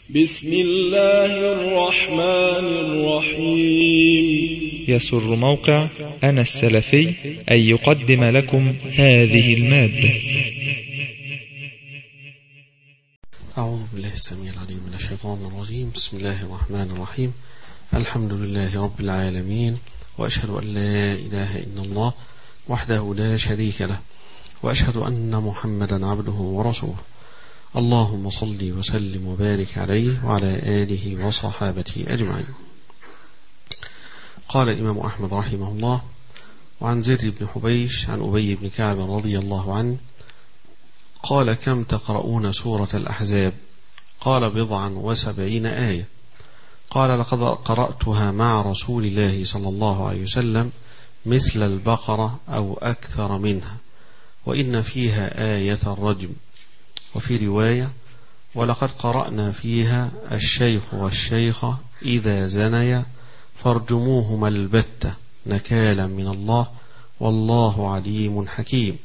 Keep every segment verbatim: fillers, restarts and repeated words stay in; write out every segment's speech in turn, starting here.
بسم الله الرحمن الرحيم. يسر موقع أنا السلفي أن يقدم لكم هذه المادة. أعوذ بالله السميع العليم من الشيطان الرجيم. بسم الله الرحمن الرحيم. الحمد لله رب العالمين، وأشهد أن لا إله إلا الله وحده لا شريك له، وأشهد أن محمدا عبده ورسوله. اللهم صل وسلم وبارك عليه وعلى آله وصحابته أجمعين. قال الإمام أحمد رحمه الله: وعن زر بن حبيش عن أبي بن كعب رضي الله عنه قال: كم تقرؤون سورة الأحزاب؟ قال: بضعا وسبعين آية. قال: لقد قرأتها مع رسول الله صلى الله عليه وسلم مثل البقرة أو أكثر منها، وإن فيها آية الرجم. وفي رواية: ولقد قرأنا فيها الشيخ والشيخة إذا زنيا فارجموهما البتة نكالا من الله والله عليم حكيم.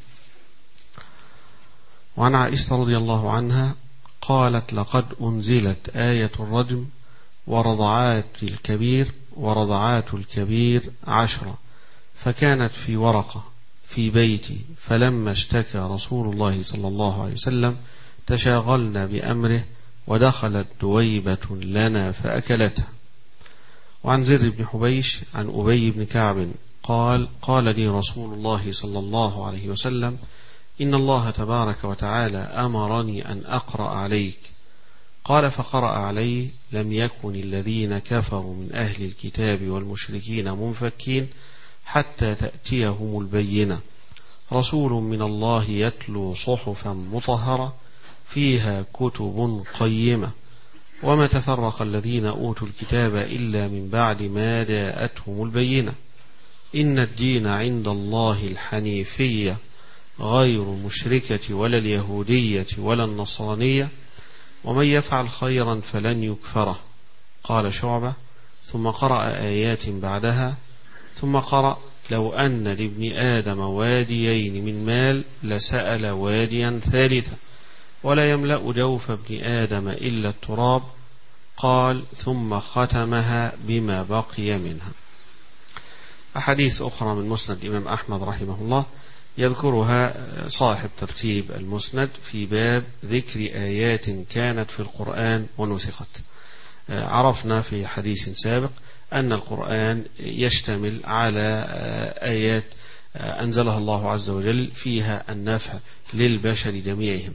وعن عائشة رضي الله عنها قالت: لقد أنزلت آية الرجم ورضعات الكبير ورضعات الكبير عشرة، فكانت في ورقة في بيتي، فلما اشتكى رسول الله صلى الله عليه وسلم تشاغلنا بأمره، ودخلت دويبة لنا فأكلتها. وعن زر بن حبيش عن أبي بن كعب قال: قال لي رسول الله صلى الله عليه وسلم: إن الله تبارك وتعالى أمرني أن أقرأ عليك. قال: فقرأ علي: لم يكن الذين كفروا من أهل الكتاب والمشركين منفكين حتى تأتيهم البينة، رسول من الله يتلو صحفا مطهرة فيها كتب قيمة، وما تفرق الذين أوتوا الكتاب إلا من بعد ما جاءتهم البينة، إن الدين عند الله الحنيفية غير المشركة ولا اليهودية ولا النصرانية، ومن يفعل خيرا فلن يكفره. قال شعبة: ثم قرأ آيات بعدها، ثم قرأ: لو أن لابن آدم واديين من مال لسأل واديا ثالثا، ولا يملأ جوف ابن آدم إلا التراب. قال: ثم ختمها بما بقي منها. أحاديث أخرى من مسند الإمام أحمد رحمه الله يذكرها صاحب ترتيب المسند في باب ذكر آيات كانت في القرآن ونسخت. عرفنا في حديث سابق أن القرآن يشتمل على آيات أنزلها الله عز وجل فيها النفع للبشر جميعهم.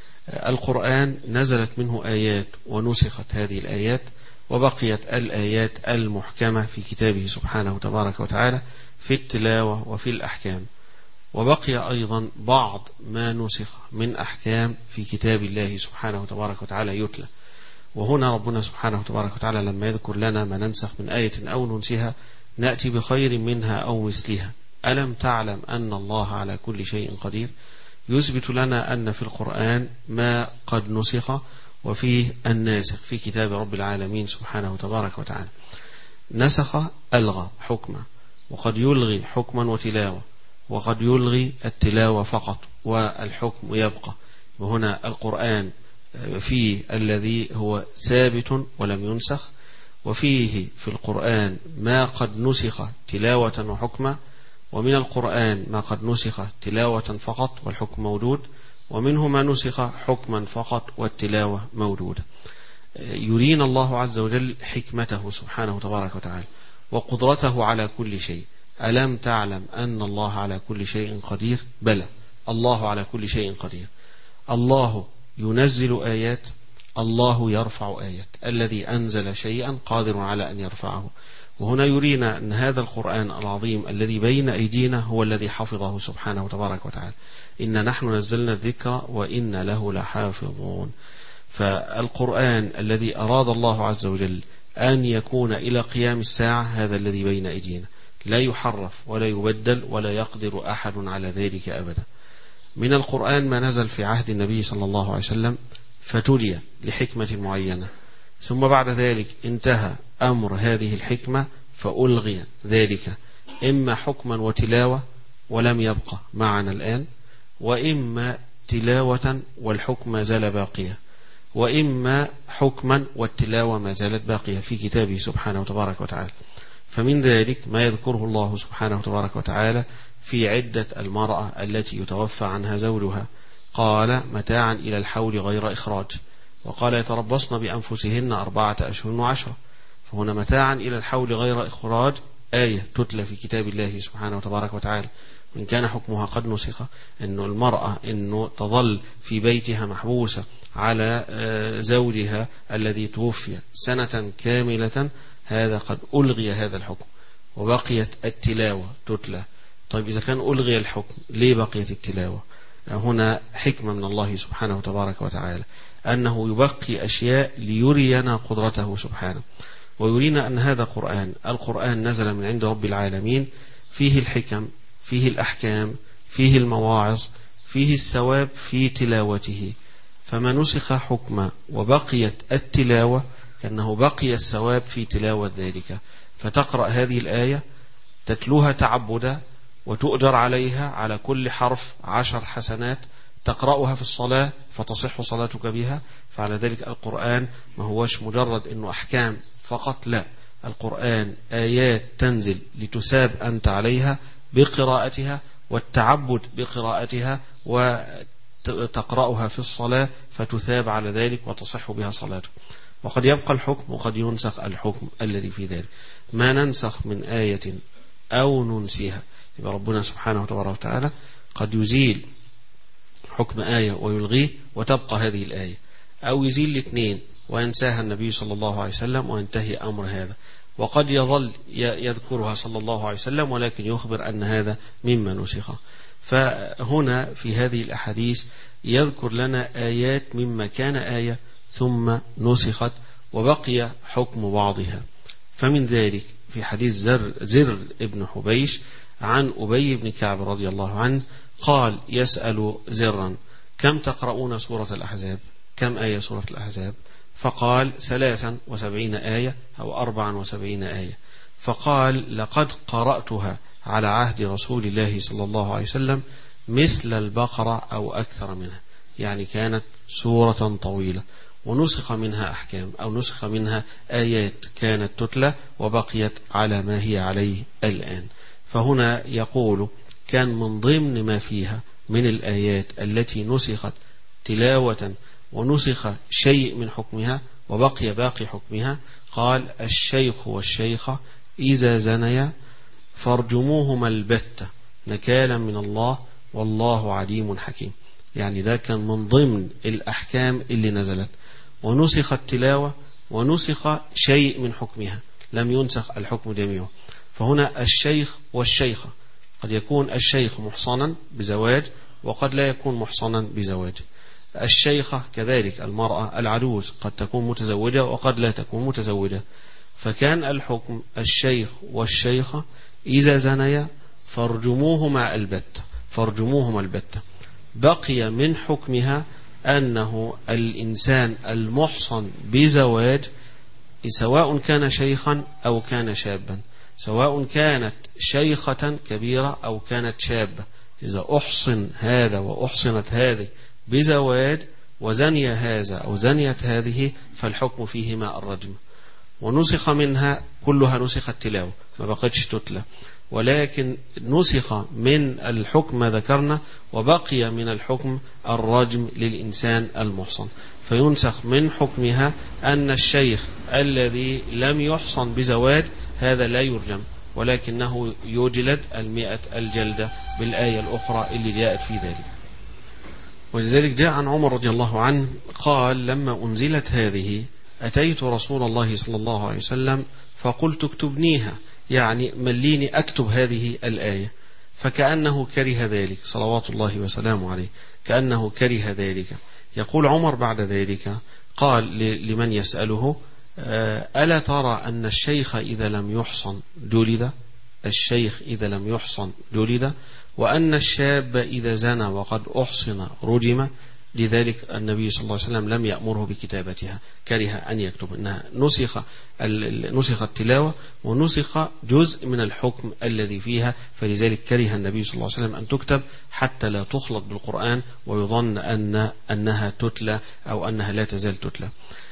القرآن نزلت منه آيات ونسخت هذه الآيات، وبقيت الآيات المحكمة في كتابه سبحانه تبارك وتعالى في التلاوة وفي الأحكام، وبقي أيضا بعض ما نسخ من أحكام في كتاب الله سبحانه تبارك وتعالى يتلى. وهنا ربنا سبحانه تبارك وتعالى لما يذكر لنا ما ننسخ من آية أو ننسها نأتي بخير منها أو مثلها. ألم تعلم أن الله على كل شيء قدير؟ يثبت لنا أن في القرآن ما قد نسخ وفيه الناسخ في كتاب رب العالمين سبحانه تبارك وتعالى. نسخ ألغى حكما، وقد يلغي حكما وتلاوة، وقد يلغي التلاوة فقط والحكم يبقى. وهنا القرآن فيه الذي هو ثابت ولم ينسخ، وفيه في القرآن ما قد نسخ تلاوة وحكما، ومن القرآن ما قد نسخ تلاوة فقط والحكم موجود، ومنه ما نسخ حكما فقط والتلاوة موجودة. يرينا الله عز وجل حكمته سبحانه تبارك وتعالى وقدرته على كل شيء. ألم تعلم أن الله على كل شيء قدير؟ بلى، الله على كل شيء قدير. الله ينزل آيات، الله يرفع آيات. الذي أنزل شيئا قادر على أن يرفعه. وهنا يرينا أن هذا القرآن العظيم الذي بين أيدينا هو الذي حفظه سبحانه تبارك وتعالى. إن نحن نزلنا الذكر وإن له لحافظون. فالقرآن الذي أراد الله عز وجل أن يكون إلى قيام الساعة هذا الذي بين أيدينا، لا يحرف ولا يبدل ولا يقدر أحد على ذلك أبدا. من القرآن ما نزل في عهد النبي صلى الله عليه وسلم فتلي لحكمة معينة، ثم بعد ذلك انتهى أمر هذه الحكمة فألغي ذلك، إما حكما وتلاوة ولم يبقى معنا الآن، وإما تلاوة والحكم زال باقية. وإما حكما والتلاوة ما زالت باقية في كتابه سبحانه وتبارك وتعالى. فمن ذلك ما يذكره الله سبحانه وتبارك وتعالى في عدة المرأة التي يتوفى عنها زوجها، قال متاعا إلى الحول غير إخراج، وقال يتربصن بأنفسهن أربعة أشهر وعشرة. فهنا متاعا إلى الحول غير إخراج آية تتلى في كتاب الله سبحانه وتبارك وتعالى، وإن كان حكمها قد نسخ، أنه المرأة أنه تظل في بيتها محبوسة على زوجها الذي توفي سنة كاملة، هذا قد ألغي هذا الحكم وبقيت التلاوة تتلى. طيب إذا كان ألغي الحكم ليه بقيت التلاوة؟ هنا حكمة من الله سبحانه وتبارك وتعالى أنه يبقي أشياء ليرينا قدرته سبحانه، ويرينا أن هذا قرآن القرآن نزل من عند رب العالمين، فيه الحكم، فيه الأحكام، فيه المواعظ، فيه الثواب في تلاوته. فما نسخ حكمة وبقيت التلاوة كأنه بقي الثواب في تلاوة ذلك. فتقرأ هذه الآية تتلوها تعبدا وتؤجر عليها على كل حرف عشر حسنات، تقرأها في الصلاة فتصح صلاتك بها. فعلى ذلك القرآن ما هوش مجرد أنه أحكام فقط، لا، القرآن آيات تنزل لتثاب أنت عليها بقراءتها والتعبد بقراءتها، وتقرأها في الصلاة فتثاب على ذلك وتصح بها صلاتك. وقد يبقى الحكم وقد ينسخ الحكم الذي في ذلك. ما ننسخ من آية أو ننسيها، يبقى ربنا سبحانه وتعالى قد يزيل حكم آية ويلغيه وتبقى هذه الآية، أو يزيل الاثنين وينساها النبي صلى الله عليه وسلم وينتهي أمر هذا، وقد يظل يذكرها صلى الله عليه وسلم ولكن يخبر أن هذا مما نسخ. فهنا في هذه الأحاديث يذكر لنا آيات مما كان آية ثم نسخت وبقي حكم بعضها. فمن ذلك في حديث زر, زر ابن حبيش عن أبي بن كعب رضي الله عنه قال يسأل زرا كم تقرؤون سورة الأحزاب؟ كم آية سورة الأحزاب؟ فقال ثلاثا وسبعين آية أو أربعا وسبعين آية. فقال لقد قرأتها على عهد رسول الله صلى الله عليه وسلم مثل البقرة أو أكثر منها، يعني كانت سورة طويلة ونسخ منها أحكام أو نسخ منها آيات كانت تتلى وبقيت على ما هي عليه الآن. فهنا يقول كان من ضمن ما فيها من الآيات التي نسخت تلاوة ونسخ شيء من حكمها وبقي باقي حكمها، قال الشيخ والشيخة إذا زنيا فارجموهما البتة نكالا من الله والله عليم حكيم. يعني ده كان من ضمن الأحكام اللي نزلت، ونسخ التلاوة ونسخ شيء من حكمها، لم ينسخ الحكم جميعه. فهنا الشيخ والشيخة قد يكون الشيخ محصنا بزواج وقد لا يكون محصنا بزواج. الشيخة كذلك المرأة العجوز قد تكون متزوجة وقد لا تكون متزوجة. فكان الحكم الشيخ والشيخة إذا زنيا فارجموهما البتة، فارجموهما البتة. بقي من حكمها أنه الإنسان المحصن بزواج سواء كان شيخا أو كان شابا، سواء كانت شيخة كبيرة أو كانت شابة، إذا أحصن هذا وأحصنت هذه بزواج وزني هذا أو زنيت هذه فالحكم فيهما الرجم. ونسخ منها كلها نسخ التلاوة ما بقتش تتلى، ولكن نسخ من الحكم ما ذكرنا وبقي من الحكم الرجم للإنسان المحصن. فينسخ من حكمها أن الشيخ الذي لم يحصن بزواج هذا لا يرجم، ولكنه يجلد المئة الجلدة بالآية الأخرى اللي جاءت في ذلك. ولذلك جاء عن عمر رضي الله عنه قال لما أنزلت هذه أتيت رسول الله صلى الله عليه وسلم فقلت اكتبنيها، يعني مليني أكتب هذه الآية، فكأنه كره ذلك صلوات الله وسلامه عليه، كأنه كره ذلك. يقول عمر بعد ذلك قال لمن يسأله ألا ترى أن الشيخ إذا لم يحصن جلد، الشيخ إذا لم يحصن جلد، وأن الشاب إذا زنى وقد أحصن رجم، لذلك النبي صلى الله عليه وسلم لم يأمره بكتابتها، كره أن يكتب، إنها نسخ نسخ التلاوة ونسخ جزء من الحكم الذي فيها، فلذلك كره النبي صلى الله عليه وسلم أن تكتب حتى لا تخلط بالقرآن ويظن أن أنها تتلى أو أنها لا تزال تتلى.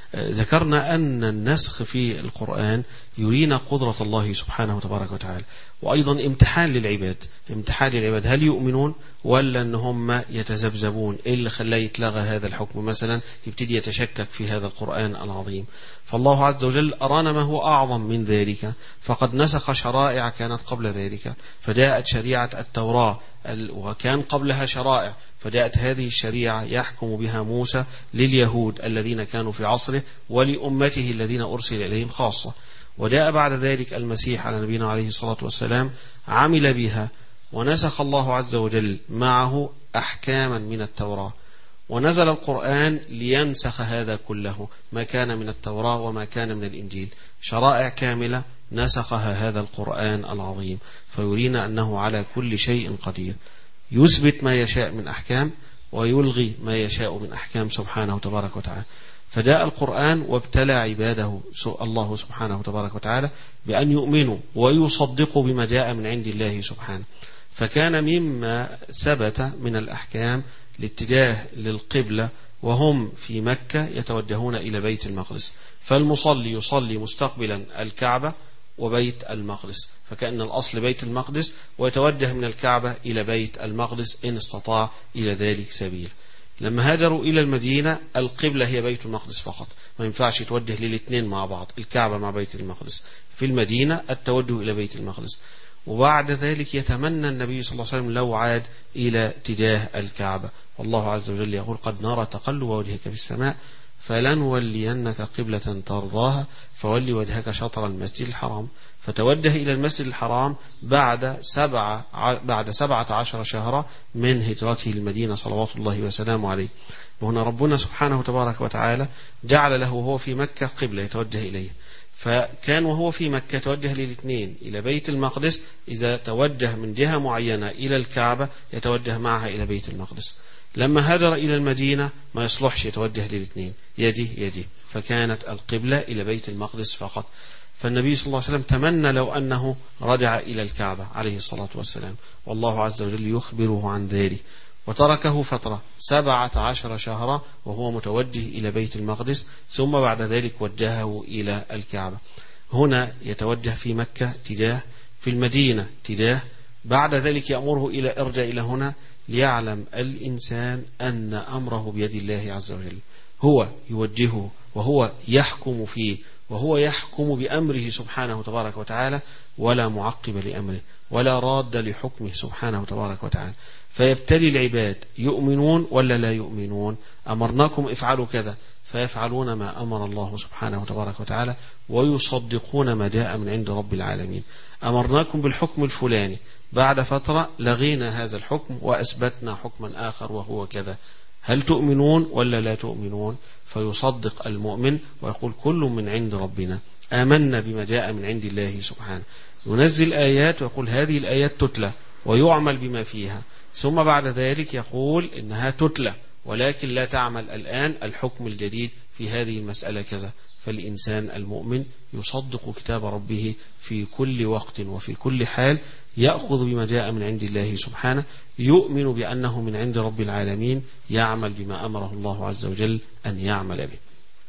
ذكرنا أن النسخ في القرآن يرينا قدرة الله سبحانه وتبارك وتعالى، وأيضا امتحان للعباد، امتحان للعباد هل يؤمنون ولا أن هم يتذبذبون، إيه اللي خلاه يتلغى هذا الحكم مثلا، يبتدي يتشكك في هذا القرآن العظيم. فالله عز وجل أرانا ما هو أعظم من ذلك، فقد نسخ شرائع كانت قبل ذلك، فجاءت شريعة التوراة وكان قبلها شرائع، فجاءت هذه الشريعة يحكم بها موسى لليهود الذين كانوا في عصره ولأمته الذين أرسل إليهم خاصة، وجاء بعد ذلك المسيح على نبينا عليه الصلاة والسلام عمل بها، ونسخ الله عز وجل معه أحكاما من التوراة، ونزل القرآن لينسخ هذا كله، ما كان من التوراة وما كان من الإنجيل، شرائع كاملة نسخها هذا القرآن العظيم، فيرينا أنه على كل شيء قدير، يثبت ما يشاء من أحكام ويلغي ما يشاء من أحكام سبحانه تبارك وتعالى. فجاء القرآن وابتلى عباده الله سبحانه وتبارك وتعالى بأن يؤمنوا ويصدقوا بما جاء من عند الله سبحانه، فكان مما ثبت من الأحكام الاتجاه للقبلة، وهم في مكة يتوجهون إلى بيت المقدس، فالمصلي يصلي مستقبلا الكعبة وبيت المقدس، فكأن الأصل بيت المقدس، ويتوجه من الكعبة إلى بيت المقدس إن استطاع إلى ذلك سبيل. لما هاجروا إلى المدينة القبلة هي بيت المقدس فقط، ما ينفعش يتوجه للاثنين مع بعض، الكعبة مع بيت المقدس، في المدينة التوجه إلى بيت المقدس. وبعد ذلك يتمنى النبي صلى الله عليه وسلم لو عاد إلى اتجاه الكعبة، والله عز وجل يقول قد نرى تقلب وجهك في السماء فلنولينك قبلة ترضاها فولي وجهك شطر المسجد الحرام، فتوجه إلى المسجد الحرام بعد سبعة بعد سبعة عشر شهرا من هجرته للمدينة صلوات الله وسلامه عليه. وهنا ربنا سبحانه وتبارك وتعالى جعل له وهو في مكة قبلة يتوجه إليه، فكان وهو في مكة يتوجه للاثنين إلى بيت المقدس، إذا توجه من جهة معينة إلى الكعبة يتوجه معها إلى بيت المقدس. لما هاجر إلى المدينة ما يصلحش يتوجه للاثنين، يدي يدي، فكانت القبلة إلى بيت المقدس فقط. فالنبي صلى الله عليه وسلم تمنى لو أنه رجع إلى الكعبة عليه الصلاة والسلام، والله عز وجل يخبره عن ذلك، وتركه فترة سبعة عشر شهرا وهو متوجه إلى بيت المقدس، ثم بعد ذلك وجهه إلى الكعبة. هنا يتوجه في مكة تجاه، في المدينة تجاه، بعد ذلك يأمره إلى ارجع إلى هنا، ليعلم الإنسان أن أمره بيد الله عز وجل، هو يوجهه وهو يحكم فيه وهو يحكم بأمره سبحانه تبارك وتعالى، ولا معقب لأمره ولا راد لحكمه سبحانه تبارك وتعالى. فيبتلي العباد يؤمنون ولا لا يؤمنون، أمرناكم افعلوا كذا فيفعلون ما أمر الله سبحانه وتبارك وتعالى ويصدقون ما جاء من عند رب العالمين. أمرناكم بالحكم الفلاني، بعد فترة لغينا هذا الحكم وأثبتنا حكما آخر وهو كذا، هل تؤمنون ولا لا تؤمنون؟ فيصدق المؤمن ويقول كل من عند ربنا، آمنا بما جاء من عند الله سبحانه، ينزل آيات ويقول هذه الآيات تتلى ويعمل بما فيها، ثم بعد ذلك يقول إنها تتلى ولكن لا تعمل الآن، الحكم الجديد في هذه المسألة كذا. فالإنسان المؤمن يصدق كتاب ربه في كل وقت وفي كل حال، يأخذ بما جاء من عند الله سبحانه، يؤمن بأنه من عند رب العالمين، يعمل بما أمره الله عز وجل أن يعمل به.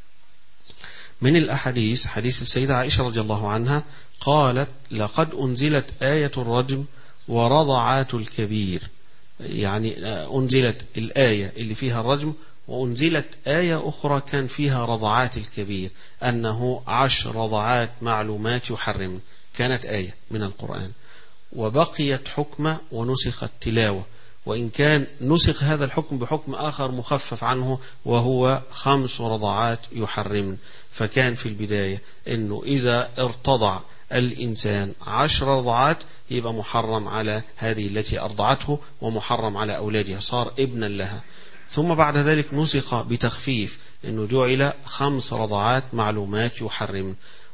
من الأحاديث حديث السيدة عائشة رضي الله عنها قالت لقد أنزلت آية الرجم ورضعات الكبير، يعني أنزلت الآية اللي فيها الرجم، وأنزلت آية أخرى كان فيها رضعات الكبير، أنه عشر رضعات معلومات يحرم، كانت آية من القرآن وبقيت حكمة ونسخت تلاوة، وإن كان نسخ هذا الحكم بحكم آخر مخفف عنه وهو خمس رضعات يحرم. فكان في البداية أنه إذا ارتضع الإنسان عشر رضعات يبقى محرم على هذه التي أرضعته ومحرم على أولادها، صار ابنا لها. ثم بعد ذلك نسخ بتخفيف أنه جعل خمس رضعات معلومات يحرم،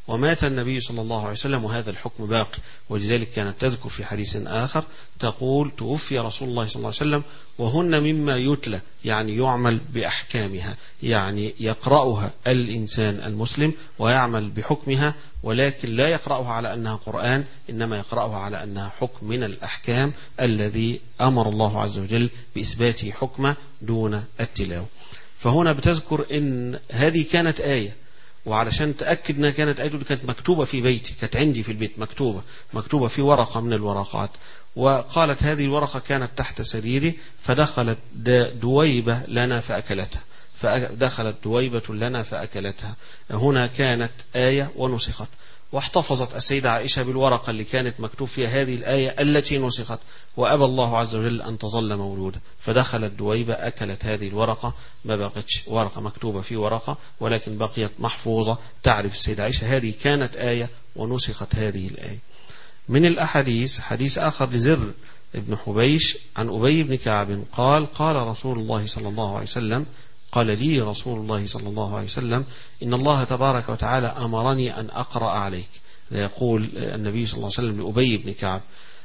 ومات النبي صلى الله عليه وسلم وهذا الحكم باقي. ولذلك كانت تذكر في حديث آخر تقول توفي رسول الله صلى الله عليه وسلم وهن مما يتلى، يعني يعمل بأحكامها، يعني يقرأها الإنسان المسلم ويعمل بحكمها، ولكن لا يقرأها على أنها قرآن، إنما يقرأها على أنها حكم من الأحكام الذي أمر الله عز وجل بإثباته حكمه دون التلاوة. فهنا بتذكر إن هذه كانت آية، وعلشان تأكد أنها كانت آية كانت مكتوبة في بيتي، كانت عندي في البيت مكتوبة مكتوبة في ورقة من الورقات. وقالت هذه الورقة كانت تحت سريري، فدخلت دويبة لنا فأكلتها، فدخلت دويبة لنا فأكلتها. هنا كانت آية ونسخت، واحتفظت السيدة عائشة بالورقة اللي كانت مكتوب فيها هذه الآية التي نسخت، وأبى الله عز وجل أن تظل مولودة، فدخلت دويبة أكلت هذه الورقة، ما بقتش ورقة مكتوبة في ورقة ولكن بقيت محفوظة. تعرف السيدة عائشة هذه كانت آية ونسخت هذه الآية. من الأحاديث حديث آخر لزر ابن حبيش عن أبي بن كعب قال قال رسول الله صلى الله عليه وسلم قال لي رسول الله صلى الله عليه وسلم إن الله تبارك وتعالى أمرني أن أقرأ عليك. يقول النبي صلى الله عليه وسلم لأبي بن كعب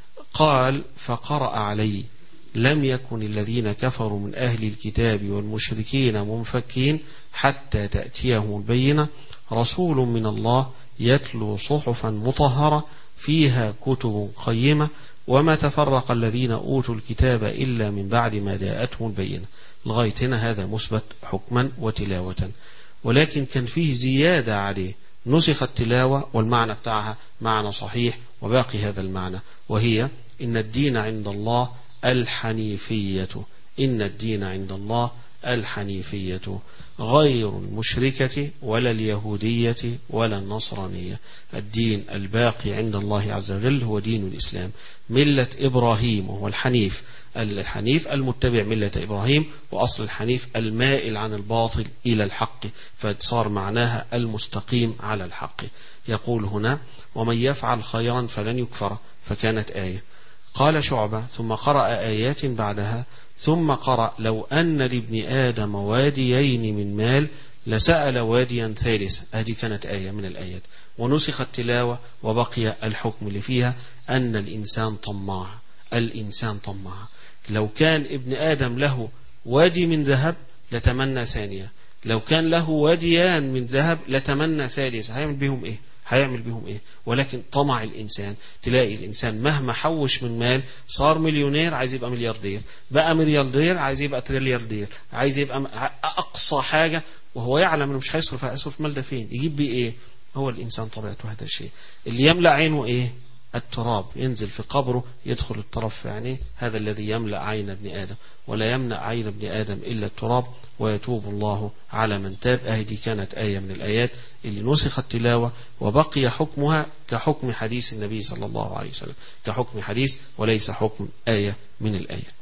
قال فقرأ علي لم يكن الذين كفروا من أهل الكتاب والمشركين منفكين حتى تأتيهم البينة رسول من الله يتلو صحفا مطهرة فيها كتب قيمة وما تفرق الذين أوتوا الكتاب إلا من بعد ما جاءتهم البينة. لغاية هنا هذا مثبت حكما وتلاوة، ولكن كان فيه زيادة عليه، نسخ التلاوة والمعنى بتاعها معنى صحيح وباقي هذا المعنى، وهي إن الدين عند الله الحنيفية، إن الدين عند الله الحنيفية غير المشركة ولا اليهودية ولا النصرانية. الدين الباقي عند الله عز وجل هو دين الإسلام، ملة إبراهيم، وهو الحنيف، الحنيف المتبع ملة إبراهيم، وأصل الحنيف المائل عن الباطل إلى الحق، فصار معناها المستقيم على الحق. يقول هنا ومن يفعل خيرا فلن يكفر، فكانت آية. قال شعبة ثم قرأ آيات بعدها ثم قرأ لو أن لابن آدم واديين من مال لسأل واديا ثالثا. هذه كانت آية من الآيات، ونسخ التلاوة وبقي الحكم اللي فيها أن الإنسان طماع، الإنسان طماع. لو كان ابن آدم له وادي من ذهب لتمنى ثانية، لو كان له واديان من ذهب لتمنى ثالث. هيعمل بهم إيه؟ هيعمل بهم إيه؟ ولكن طمع الإنسان، تلاقي الإنسان مهما حوش من مال صار مليونير عايز يبقى ملياردير، بقى ملياردير عايز يبقى تريلياردير، عايز يبقى أقصى حاجة، وهو يعلم إنه مش هيصرف، هيصرف مال ده فين؟ يجيب بيه إيه؟ هو الإنسان طبيعته هذا الشيء. اللي يملأ عينه إيه؟ التراب، ينزل في قبره يدخل التراب في عينيه، هذا الذي يملأ عين ابن آدم، ولا يمنع عين ابن آدم إلا التراب، ويتوب الله على من تاب. أهدي كانت آية من الآيات اللي نسخ التلاوة وبقي حكمها كحكم حديث النبي صلى الله عليه وسلم، كحكم حديث وليس حكم آية من الآية.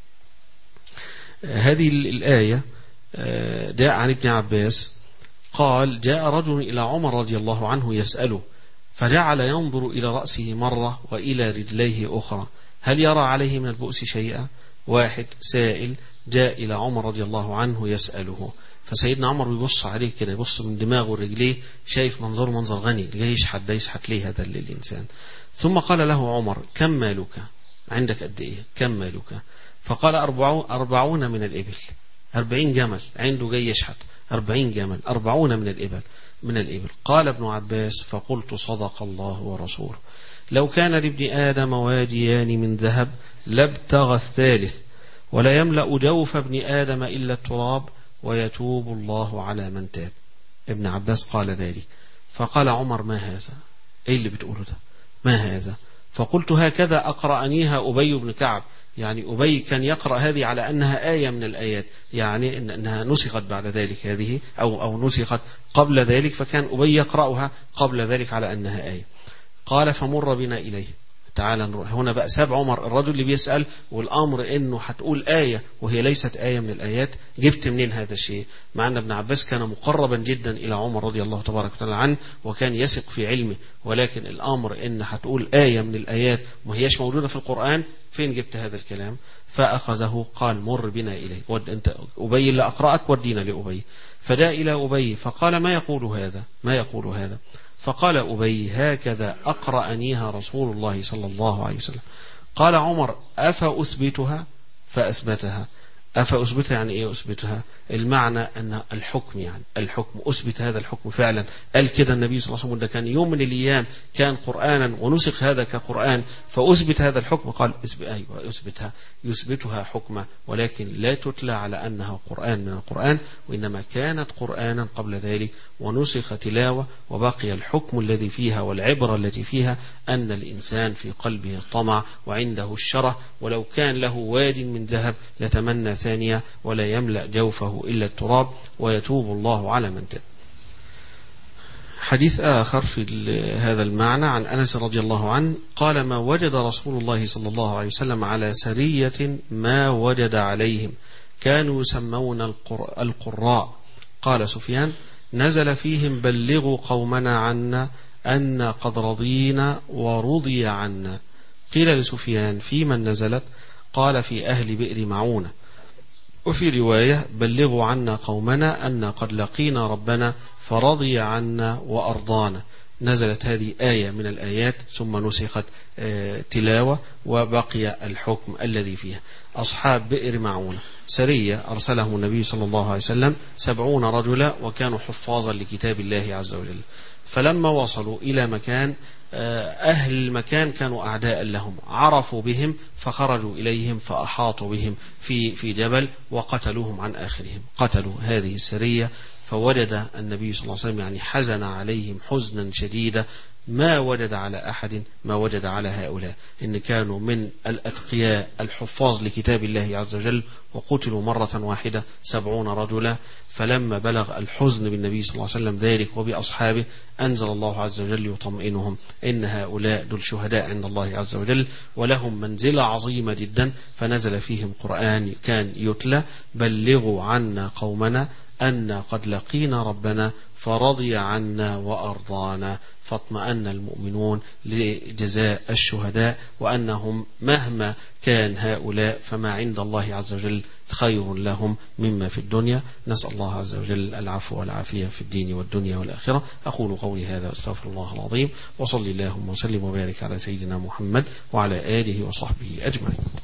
هذه الآية جاء عن ابن عباس قال جاء رجل إلى عمر رضي الله عنه يسأله، فجعل ينظر إلى رأسه مرة وإلى رجليه أخرى هل يرى عليه من البؤس شيئا. واحد سائل جاء إلى عمر رضي الله عنه يسأله، فسيدنا عمر بيبص عليه كده، يبص من دماغه ورجليه، شايف منظره منظر غني، جاي يشحت ده يشحت ليه هذا الإنسان. ثم قال له عمر كم مالك؟ عندك قد إيه؟ كم مالك؟ فقال أربعون من الإبل، أربعين جمل عنده جاي يشحت، أربعين جمل، أربعون من الإبل من الإبل. قال ابن عباس فقلت صدق الله ورسوله، لو كان لابن آدم واديان من ذهب لابتغى الثالث، ولا يملأ جوف ابن آدم إلا التراب، ويتوب الله على من تاب. ابن عباس قال ذلك، فقال عمر ما هذا؟ ايه اللي بتقوله ده؟ ما هذا؟ فقلت هكذا أقرأنيها أبي بن كعب، يعني أبي كان يقرأ هذه على أنها آية من الآيات، يعني أنها نسخت بعد ذلك هذه أو, أو نسخت قبل ذلك، فكان أبي يقرأها قبل ذلك على أنها آية. قال فمر بنا إليه، تعالى نروح. هنا بقى ساب عمر الرجل اللي بيسأل، والأمر إنه هتقول آية وهي ليست آية من الآيات، جبت منين هذا الشيء؟ مع أن ابن عباس كان مقربا جدا إلى عمر رضي الله تبارك وتعالى عنه، وكان يثق في علمه، ولكن الأمر إن هتقول آية من الآيات وهيش موجودة في القرآن، فين جبت هذا الكلام؟ فأخذه قال مر بنا إليه، ود أنت أبي اللي أقرأك ودينا لأبي. فدعا إلى أبي فقال ما يقول هذا ما يقول هذا فقال أبي هكذا أقرأنيها رسول الله صلى الله عليه وسلم. قال عمر أفأثبتها؟ فأثبتها. أفأثبتها يعني إيه أثبتها؟ المعنى أن الحكم يعني الحكم أثبت هذا الحكم فعلا. قال كده النبي صلى الله عليه وسلم ده كان يوم من الأيام كان قرآنا ونسخ هذا كقرآن فأثبت هذا الحكم. قال أيوة أثبتها يثبتها حكمة ولكن لا تتلى على أنها قرآن من القرآن وإنما كانت قرآنا قبل ذلك ونسخ تلاوة وبقي الحكم الذي فيها والعبرة التي فيها أن الإنسان في قلبه الطمع وعنده الشره ولو كان له واد من ذهب لتمنى ثانية ولا يملأ جوفه إلا التراب ويتوب الله على من تاب. حديث آخر في هذا المعنى عن أنس رضي الله عنه قال ما وجد رسول الله صلى الله عليه وسلم على سرية ما وجد عليهم كانوا يسمون القراء. قال سفيان نزل فيهم بلغوا قومنا عنا أن قد رضينا ورضي عنا. قيل لسفيان في من نزلت؟ قال في أهل بئر معونة. وفي رواية بلغوا عنا قومنا أن قد لقينا ربنا فرضي عنا وأرضانا. نزلت هذه آية من الآيات ثم نسخت تلاوة وبقي الحكم الذي فيها. أصحاب بئر معونة سرية أرسلهم النبي صلى الله عليه وسلم سبعون رجلا وكانوا حفاظا لكتاب الله عز وجل. فلما وصلوا إلى مكان أهل المكان كانوا أعداء لهم عرفوا بهم فخرجوا إليهم فأحاطوا بهم في في جبل وقتلوهم عن آخرهم. قتلوا هذه السرية فوجد النبي صلى الله عليه وسلم يعني حزن عليهم حزنا شديدا ما وجد على أحد ما وجد على هؤلاء إن كانوا من الأتقياء الحفاظ لكتاب الله عز وجل وقتلوا مرة واحدة سبعون رجلا. فلما بلغ الحزن بالنبي صلى الله عليه وسلم ذلك وبأصحابه أنزل الله عز وجل يطمئنهم إن هؤلاء دول شهداء عند الله عز وجل ولهم منزلة عظيمة جدا. فنزل فيهم قرآن كان يتلى بلغوا عنا قومنا أن قد لقينا ربنا فرضي عنا وأرضانا. فاطمأن المؤمنون لجزاء الشهداء وأنهم مهما كان هؤلاء فما عند الله عز وجل خير لهم مما في الدنيا. نسأل الله عز وجل العفو والعافية في الدين والدنيا والآخرة. أقول قولي هذا واستغفر الله العظيم وصلي اللهم وسلم وبارك على سيدنا محمد وعلى آله وصحبه أجمعين.